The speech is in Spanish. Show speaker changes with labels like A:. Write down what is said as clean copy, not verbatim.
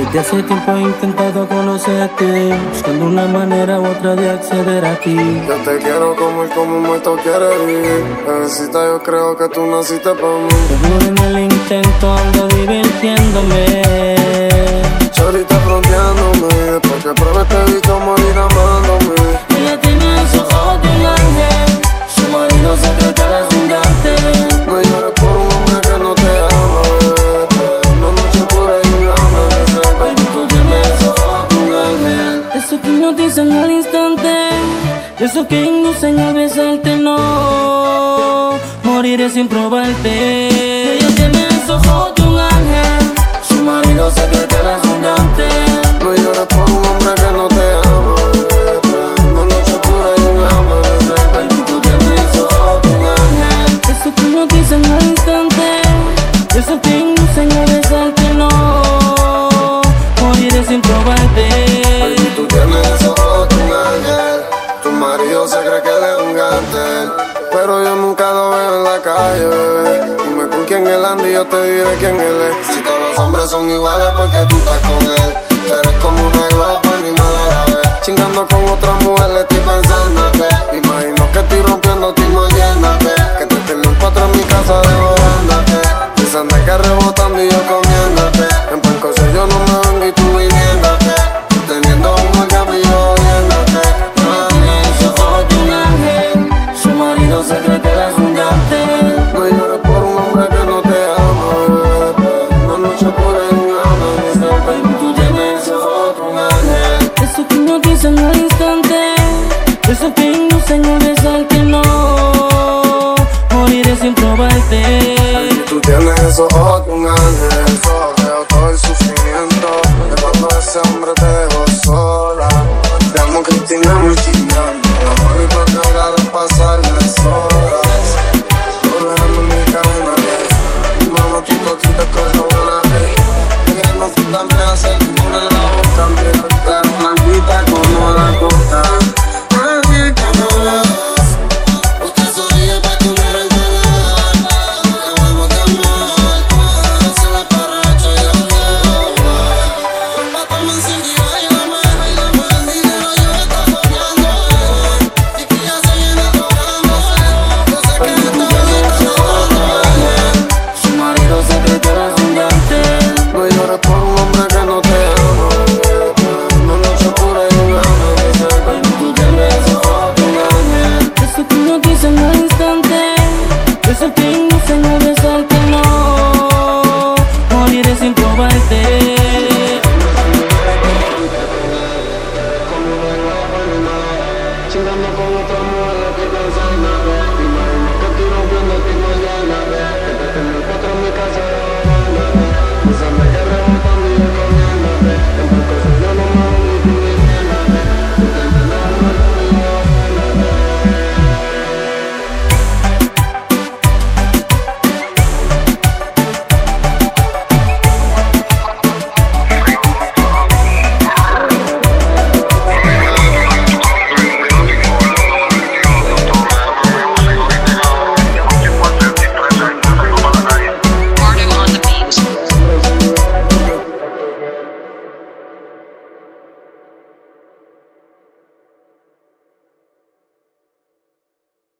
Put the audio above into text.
A: Desde hace tiempo he intentado conocerte, buscando una manera u otra de acceder a ti.
B: Yo te quiero como el común muerto quiere vivir. Bebecita, yo creo que tú naciste para mí.
A: Seguro en el intento ando divirtiéndome.
B: Chorita fronteándome, después que pruebe este bicho morir amándome.
A: Ella tiene esos ojos de un ángel, su marido se cree que eres un gante.
B: No llores por un hombre que no te ama, una noche pura y un amanecer.
A: Baby, tú tienes esos ojos de un ángel. Eso que hipnotizan al instante, eso que inducen a besarte, no moriré sin probarte. Ella tiene esos ojos de un ángel, su marido se cree que eres un gante.
B: No llores por un hombre que no te ama, una noche pura y un amanecer.
A: Baby, tú tienes esos ojos de un ángel, eso que hipnotizan al instante, eso que inducen a besarte, no moriré sin probarte.
B: Baby, tú tienes esos ojos de un ángel, tu marido se cree que él es un gante, pero yo nunca lo veo en la calle, bebé. Dime con quién él anda y yo te diré quién él es. Si todos los hombres son iguales, porque tú estás con él. Eres como una glopa, ni mala la vez. Chingando con otra mujer, le estoy pensándote. Imagino que estoy rompiendo, estoy moviéndote. Que te tengo un potro en mi casa devorándote. Dicen de que rebotando y yo comiéndote. En Pancose yo no me vengo y tú viniéndote. Teniendo un orgasmo y yo odiándote.
A: Esos ojos de un ángel, su marido se cree que eres un gante.
B: No llores por un hombre que no te ama, bebé. Una noche pura y un amanecer.
A: Baby, tú tienes esos ojos de un ángel, eso que hipnotizan al instante, eso que inducen a besarte, no moriré sin probarte.
B: Tú tienes esos ojos de un ángel, veo todo el sufrimiento de cuando ese hombre te dejó sola. Te amo, Cristina,